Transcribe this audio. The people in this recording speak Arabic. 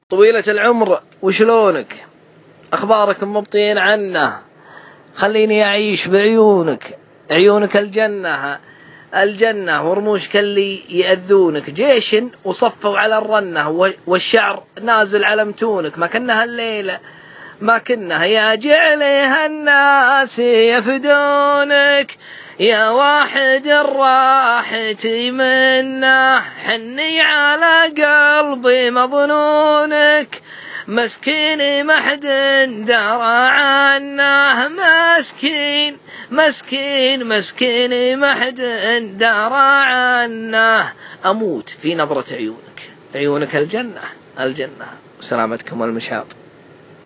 طويلة العمر وشلونك؟ أخبارك مبطين عنه، خليني أعيش بعيونك، عيونك الجنة ورموشك اللي يأذونك، جيش وصفوا على الرنة والشعر نازل على متونك، ما كنها الليلة ما كنها يا جعلها الناس يفدونك، يا واحد راحتي منه حني على قلبي مظنونك، مسكين ما حد درى عنه، مسكين ما حد درى عنه، أموت في نظرة عيونك الجنة. وسلامتكم والمشاط.